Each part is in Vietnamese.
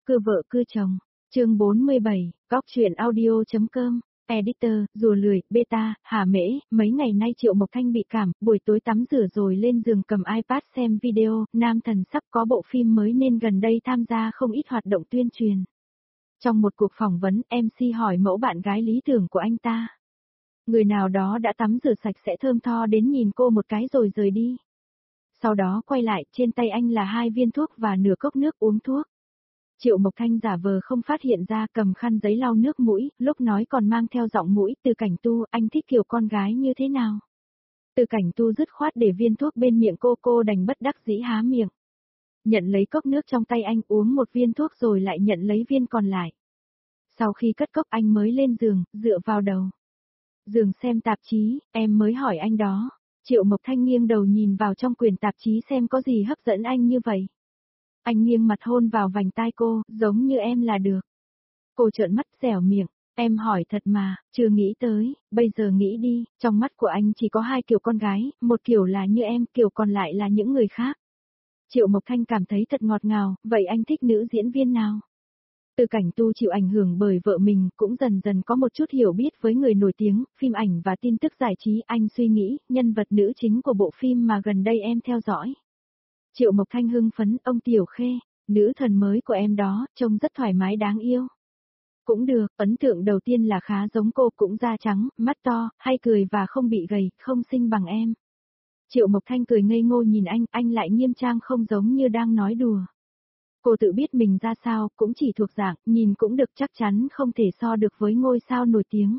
cưa vợ cưa chồng. Chương 47, góc truyện audio.com. Editor, rùa lười, beta, hà mễ, mấy ngày nay Triệu Mộc Thanh bị cảm, buổi tối tắm rửa rồi lên giường cầm iPad xem video, nam thần sắp có bộ phim mới nên gần đây tham gia không ít hoạt động tuyên truyền. Trong một cuộc phỏng vấn, MC hỏi mẫu bạn gái lý tưởng của anh ta. Người nào đó đã tắm rửa sạch sẽ thơm tho đến nhìn cô một cái rồi rời đi. Sau đó quay lại, trên tay anh là 2 viên thuốc và nửa cốc nước uống thuốc. Triệu Mộc Thanh giả vờ không phát hiện ra, cầm khăn giấy lau nước mũi, lúc nói còn mang theo giọng mũi, Từ Cảnh Tu, anh thích kiểu con gái như thế nào? Từ Cảnh Tu dứt khoát để viên thuốc bên miệng cô đành bất đắc dĩ há miệng. Nhận lấy cốc nước trong tay anh, uống một viên thuốc rồi lại nhận lấy viên còn lại. Sau khi cất cốc anh mới lên giường, dựa vào đầu giường xem tạp chí, em mới hỏi anh đó. Triệu Mộc Thanh nghiêng đầu nhìn vào trong quyển tạp chí xem có gì hấp dẫn anh như vậy. Anh nghiêng mặt hôn vào vành tai cô, giống như em là được. Cô trợn mắt dẻo miệng, em hỏi thật mà, chưa nghĩ tới, bây giờ nghĩ đi, trong mắt của anh chỉ có 2 kiểu con gái, một kiểu là như em, kiểu còn lại là những người khác. Triệu Mộc Thanh cảm thấy thật ngọt ngào, vậy anh thích nữ diễn viên nào? Từ Cảnh Tu chịu ảnh hưởng bởi vợ mình, cũng dần dần có một chút hiểu biết với người nổi tiếng, phim ảnh và tin tức giải trí. Anh suy nghĩ, nhân vật nữ chính của bộ phim mà gần đây em theo dõi. Triệu Mộc Thanh hưng phấn, ông Tiểu Khê, nữ thần mới của em đó, trông rất thoải mái đáng yêu. Cũng được, ấn tượng đầu tiên là khá giống cô, cũng da trắng, mắt to, hay cười và không bị gầy, không xinh bằng em. Triệu Mộc Thanh cười ngây ngô nhìn anh lại nghiêm trang không giống như đang nói đùa. Cô tự biết mình ra sao, cũng chỉ thuộc dạng, nhìn cũng được, chắc chắn không thể so được với ngôi sao nổi tiếng.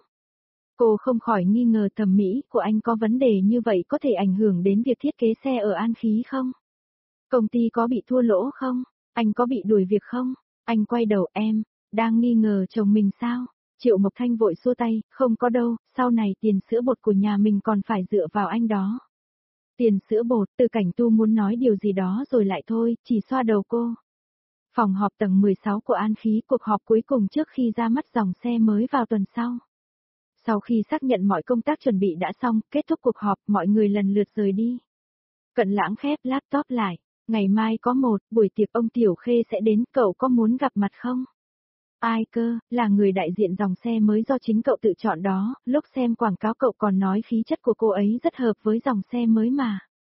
Cô không khỏi nghi ngờ thẩm mỹ của anh có vấn đề như vậy có thể ảnh hưởng đến việc thiết kế xe ở An Khí không? Công ty có bị thua lỗ không? Anh có bị đuổi việc không? Anh quay đầu, em đang nghi ngờ chồng mình sao? Triệu Mộc Thanh vội xua tay, không có đâu, sau này tiền sữa bột của nhà mình còn phải dựa vào anh đó. Tiền sữa bột, Từ Cảnh Tu muốn nói điều gì đó rồi lại thôi, chỉ xoa đầu cô. Phòng họp tầng 16 của An Khí, cuộc họp cuối cùng trước khi ra mắt dòng xe mới vào tuần sau. Sau khi xác nhận mọi công tác chuẩn bị đã xong, kết thúc cuộc họp, mọi người lần lượt rời đi. Cận Lãng khép laptop lại, ngày mai có một buổi tiệc ông Tiểu Khê sẽ đến, cậu có muốn gặp mặt không? Ai cơ, là người đại diện dòng xe mới do chính cậu tự chọn đó, lúc xem quảng cáo cậu còn nói khí chất của cô ấy rất hợp với dòng xe mới mà.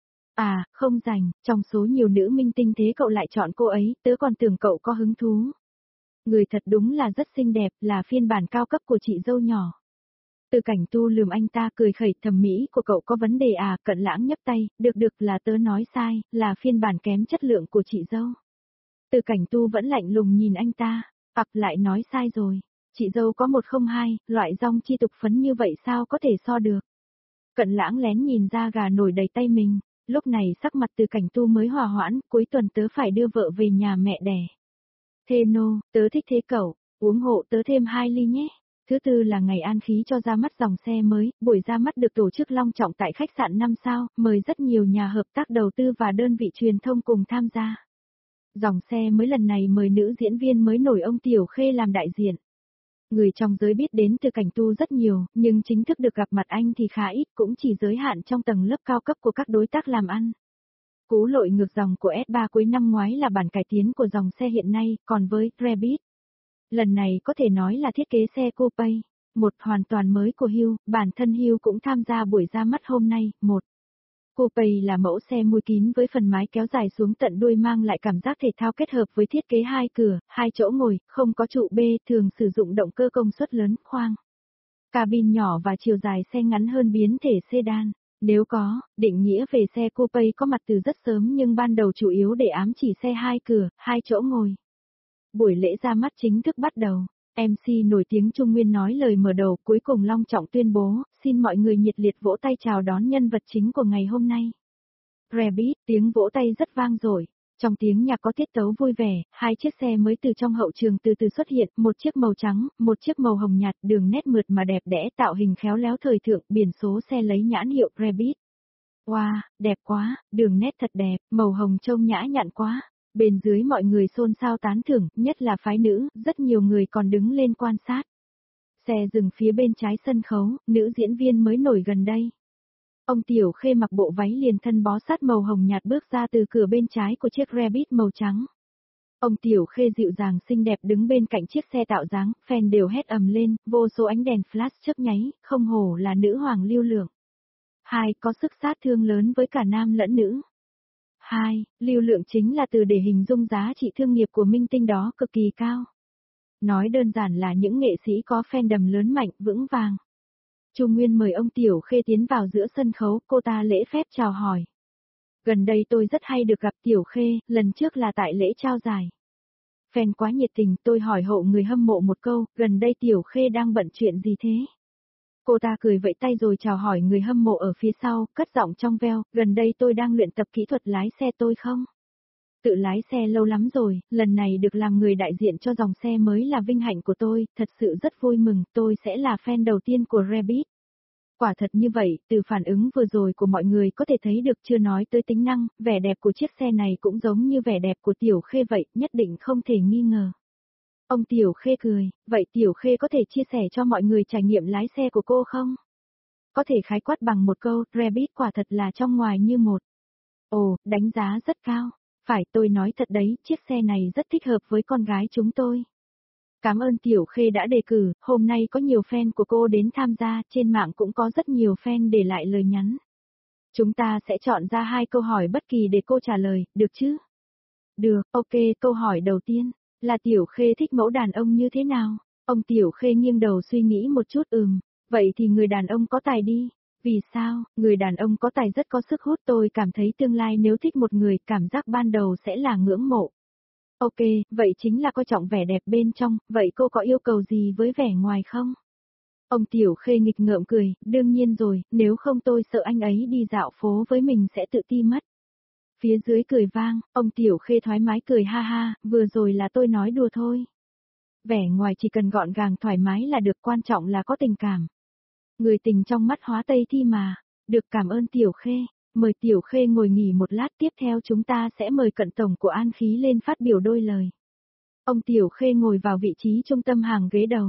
À, không rành, trong số nhiều nữ minh tinh thế cậu lại chọn cô ấy, tớ còn tưởng cậu có hứng thú. Người thật đúng là rất xinh đẹp, là phiên bản cao cấp của chị dâu nhỏ. Từ Cảnh Tu lườm anh ta cười khẩy, thẩm mỹ của cậu có vấn đề à? Cận Lãng nhấc tay, được là tớ nói sai, là phiên bản kém chất lượng của chị dâu. Từ Cảnh Tu vẫn lạnh lùng nhìn anh ta, lại nói sai rồi, chị dâu có 102, loại rong chi tục phấn như vậy sao có thể so được. Cận Lãng lén nhìn ra gà nổi đầy tay mình, lúc này sắc mặt Từ Cảnh Tu mới hòa hoãn, cuối tuần tớ phải đưa vợ về nhà mẹ đẻ. Thê nô, tớ thích thế cậu, uống hộ tớ thêm 2 ly nhé. Thứ tư là ngày An Khí cho ra mắt dòng xe mới, buổi ra mắt được tổ chức long trọng tại khách sạn 5 sao, mời rất nhiều nhà hợp tác đầu tư và đơn vị truyền thông cùng tham gia. Dòng xe mới lần này mời nữ diễn viên mới nổi ông Tiểu Khê làm đại diện. Người trong giới biết đến Từ Cảnh Tu rất nhiều, nhưng chính thức được gặp mặt anh thì khá ít, cũng chỉ giới hạn trong tầng lớp cao cấp của các đối tác làm ăn. Cú lội ngược dòng của S3 cuối năm ngoái là bản cải tiến của dòng xe hiện nay, còn với Rabbit, lần này có thể nói là thiết kế xe coupe, một hoàn toàn mới của Hue, bản thân Hue cũng tham gia buổi ra mắt hôm nay. Một coupe là mẫu xe mui kín với phần mái kéo dài xuống tận đuôi, mang lại cảm giác thể thao kết hợp với thiết kế 2 cửa, 2 chỗ ngồi, không có trụ B, thường sử dụng động cơ công suất lớn, khoang cabin nhỏ và chiều dài xe ngắn hơn biến thể sedan. Nếu có, định nghĩa về xe coupe có mặt từ rất sớm nhưng ban đầu chủ yếu để ám chỉ xe 2 cửa, 2 chỗ ngồi. Buổi lễ ra mắt chính thức bắt đầu. MC nổi tiếng Trung Nguyên nói lời mở đầu, cuối cùng long trọng tuyên bố, xin mọi người nhiệt liệt vỗ tay chào đón nhân vật chính của ngày hôm nay. Rabbit, tiếng vỗ tay rất vang dội. Trong tiếng nhạc có tiết tấu vui vẻ, 2 chiếc xe mới từ trong hậu trường từ từ xuất hiện, một chiếc màu trắng, một chiếc màu hồng nhạt, đường nét mượt mà đẹp đẽ, tạo hình khéo léo thời thượng, biển số xe lấy nhãn hiệu Rabbit. Wow, đẹp quá, đường nét thật đẹp, màu hồng trông nhã nhặn quá. Bên dưới mọi người xôn xao tán thưởng, nhất là phái nữ, rất nhiều người còn đứng lên quan sát. Xe dừng phía bên trái sân khấu, nữ diễn viên mới nổi gần đây. Ông Tiểu Khê mặc bộ váy liền thân bó sát màu hồng nhạt bước ra từ cửa bên trái của chiếc Rabbit màu trắng. Ông Tiểu Khê dịu dàng xinh đẹp đứng bên cạnh chiếc xe tạo dáng, fan đều hét ầm lên, vô số ánh đèn flash chớp nháy, không hổ là nữ hoàng lưu lượng. 2. Có sức sát thương lớn với cả nam lẫn nữ. 2. Lưu lượng chính là từ để hình dung giá trị thương nghiệp của minh tinh đó cực kỳ cao. Nói đơn giản là những nghệ sĩ có fandom lớn mạnh, vững vàng. Chu Nguyên mời ông Tiểu Khê tiến vào giữa sân khấu, cô ta lễ phép chào hỏi. Gần đây tôi rất hay được gặp Tiểu Khê, lần trước là tại lễ trao giải. Fan quá nhiệt tình, tôi hỏi hộ người hâm mộ một câu, gần đây Tiểu Khê đang bận chuyện gì thế? Cô ta cười vẫy tay rồi chào hỏi người hâm mộ ở phía sau, cất giọng trong veo, gần đây tôi đang luyện tập kỹ thuật lái xe tôi không? Tự lái xe lâu lắm rồi, lần này được làm người đại diện cho dòng xe mới là vinh hạnh của tôi, thật sự rất vui mừng, tôi sẽ là fan đầu tiên của Rabbit. Quả thật như vậy, từ phản ứng vừa rồi của mọi người có thể thấy được, chưa nói tới tính năng, vẻ đẹp của chiếc xe này cũng giống như vẻ đẹp của Tiểu Khê vậy, nhất định không thể nghi ngờ. Ông Tiểu Khê cười, vậy Tiểu Khê có thể chia sẻ cho mọi người trải nghiệm lái xe của cô không? Có thể khái quát bằng một câu, Rabbit quả thật là trong ngoài như một. Ồ, đánh giá rất cao. Phải, tôi nói thật đấy, chiếc xe này rất thích hợp với con gái chúng tôi. Cảm ơn Tiểu Khê đã đề cử, hôm nay có nhiều fan của cô đến tham gia, trên mạng cũng có rất nhiều fan để lại lời nhắn. Chúng ta sẽ chọn ra 2 câu hỏi bất kỳ để cô trả lời, được chứ? Được, ok, câu hỏi đầu tiên, là Tiểu Khê thích mẫu đàn ông như thế nào? Ông Tiểu Khê nghiêng đầu suy nghĩ một chút vậy thì người đàn ông có tài đi. Vì sao, người đàn ông có tài rất có sức hút, tôi cảm thấy tương lai nếu thích một người, cảm giác ban đầu sẽ là ngưỡng mộ. Ok, vậy chính là coi trọng vẻ đẹp bên trong, vậy cô có yêu cầu gì với vẻ ngoài không? Ông Tiểu Khê nghịch ngợm cười, đương nhiên rồi, nếu không tôi sợ anh ấy đi dạo phố với mình sẽ tự ti mất. Phía dưới cười vang, ông Tiểu Khê thoải mái cười ha ha, vừa rồi là tôi nói đùa thôi. Vẻ ngoài chỉ cần gọn gàng thoải mái là được, quan trọng là có tình cảm. Người tình trong mắt hóa Tây Thi mà. Được, cảm ơn Tiểu Khê. Mời Tiểu Khê ngồi nghỉ một lát, tiếp theo chúng ta sẽ mời cận tổng của An Khí lên phát biểu đôi lời. Ông Tiểu Khê ngồi vào vị trí trung tâm hàng ghế đầu.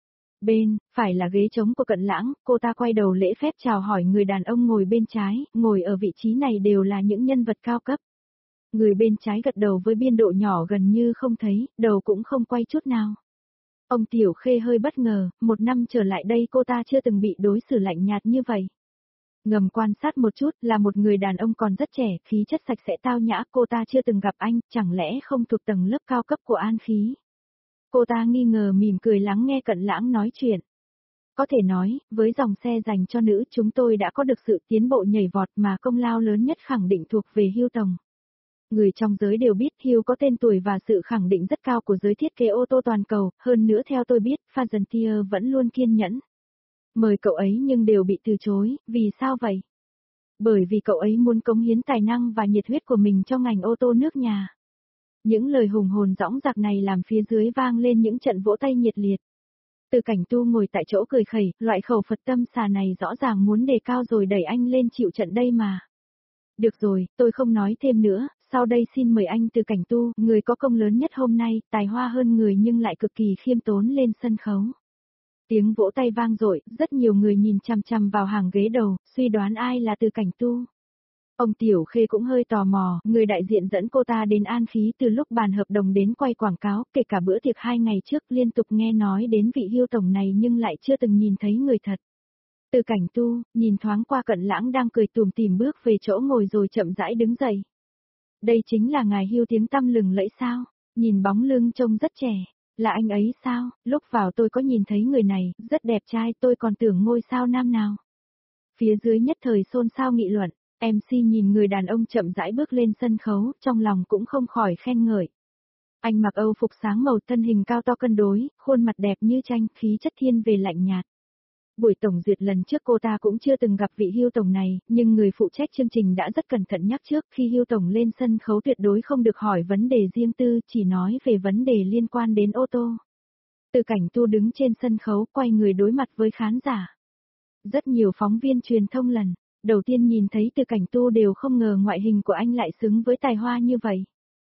Bên, phải là ghế trống của Cận Lãng, cô ta quay đầu lễ phép chào hỏi người đàn ông ngồi bên trái, ngồi ở vị trí này đều là những nhân vật cao cấp. Người bên trái gật đầu với biên độ nhỏ gần như không thấy, đầu cũng không quay chút nào. Ông Tiểu Khê hơi bất ngờ, 1 năm trở lại đây cô ta chưa từng bị đối xử lạnh nhạt như vậy. Ngầm quan sát một chút, là một người đàn ông còn rất trẻ, khí chất sạch sẽ tao nhã, cô ta chưa từng gặp anh, chẳng lẽ không thuộc tầng lớp cao cấp của An Khí. Cô ta nghi ngờ mỉm cười lắng nghe Cận Lãng nói chuyện. Có thể nói, với dòng xe dành cho nữ chúng tôi đã có được sự tiến bộ nhảy vọt mà công lao lớn nhất khẳng định thuộc về Hugh Tổng. Người trong giới đều biết Hugh có tên tuổi và sự khẳng định rất cao của giới thiết kế ô tô toàn cầu, hơn nữa theo tôi biết, Fazentier vẫn luôn kiên nhẫn. Mời cậu ấy nhưng đều bị từ chối, vì sao vậy? Bởi vì cậu ấy muốn cống hiến tài năng và nhiệt huyết của mình cho ngành ô tô nước nhà. Những lời hùng hồn dõng dạc này làm phía dưới vang lên những trận vỗ tay nhiệt liệt. Từ Cảnh Tu ngồi tại chỗ cười khẩy, loại khẩu Phật tâm xà này rõ ràng muốn đề cao rồi đẩy anh lên chịu trận đây mà. Được rồi, tôi không nói thêm nữa, sau đây xin mời anh Từ Cảnh Tu, người có công lớn nhất hôm nay, tài hoa hơn người nhưng lại cực kỳ khiêm tốn lên sân khấu. Tiếng vỗ tay vang dội, rất nhiều người nhìn chằm chằm vào hàng ghế đầu, suy đoán ai là Từ Cảnh Tu. Ông Tiểu Khê cũng hơi tò mò, người đại diện dẫn cô ta đến An Khí từ lúc bàn hợp đồng đến quay quảng cáo, kể cả bữa tiệc 2 ngày trước liên tục nghe nói đến vị Hugh tổng này nhưng lại chưa từng nhìn thấy người thật. Từ Cảnh Tu, nhìn thoáng qua Cận Lãng đang cười tủm tỉm bước về chỗ ngồi rồi chậm rãi đứng dậy. Đây chính là ngài Hugh tiếng tăm lừng lẫy sao? Nhìn bóng lưng trông rất trẻ. Là anh ấy sao? Lúc vào tôi có nhìn thấy người này, rất đẹp trai, tôi còn tưởng ngôi sao nam nào. Phía dưới nhất thời xôn xao nghị luận, MC nhìn người đàn ông chậm rãi bước lên sân khấu, trong lòng cũng không khỏi khen ngợi. Anh mặc Âu phục sáng màu, thân hình cao to cân đối, khuôn mặt đẹp như tranh, khí chất thiên về lạnh nhạt. Buổi tổng duyệt lần trước cô ta cũng chưa từng gặp vị Hugh tổng này, nhưng người phụ trách chương trình đã rất cẩn thận nhắc trước, khi Hugh tổng lên sân khấu tuyệt đối không được hỏi vấn đề riêng tư, chỉ nói về vấn đề liên quan đến ô tô. Từ Cảnh Tu đứng trên sân khấu quay người đối mặt với khán giả. Rất nhiều phóng viên truyền thông lần đầu tiên nhìn thấy Từ Cảnh Tu đều không ngờ ngoại hình của anh lại xứng với tài hoa như vậy.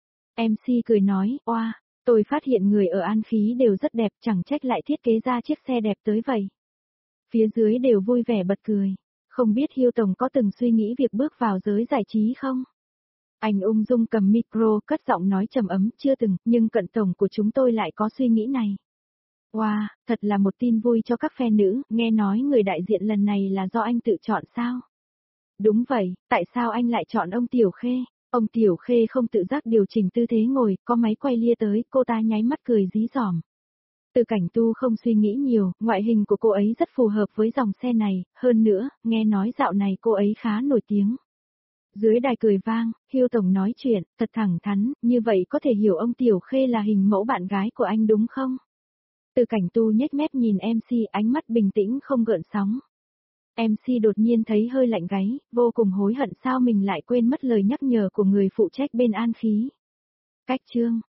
MC cười nói, oa, tôi phát hiện người ở An Khí đều rất đẹp, chẳng trách lại thiết kế ra chiếc xe đẹp tới vậy. Phía dưới đều vui vẻ bật cười. Không biết Hugh tổng có từng suy nghĩ việc bước vào giới giải trí không? Anh ung dung cầm micro, cất giọng nói trầm ấm, chưa từng, nhưng Cận tổng của chúng tôi lại có suy nghĩ này. Wow, thật là một tin vui cho các phe nữ, nghe nói người đại diện lần này là do anh tự chọn sao? Đúng vậy, tại sao anh lại chọn ông Tiểu Khê? Ông Tiểu Khê không tự giác điều chỉnh tư thế ngồi, có máy quay lia tới, cô ta nháy mắt cười dí dỏm. Từ Cảnh Tu không suy nghĩ nhiều, ngoại hình của cô ấy rất phù hợp với dòng xe này, hơn nữa, nghe nói dạo này cô ấy khá nổi tiếng. Dưới đài cười vang, Hưu Tổng nói chuyện, thật thẳng thắn, như vậy có thể hiểu ông Tiểu Khê là hình mẫu bạn gái của anh đúng không? Từ Cảnh Tu nhếch mép nhìn MC, ánh mắt bình tĩnh không gợn sóng. MC đột nhiên thấy hơi lạnh gáy, vô cùng hối hận sao mình lại quên mất lời nhắc nhở của người phụ trách bên an khí. Cách chương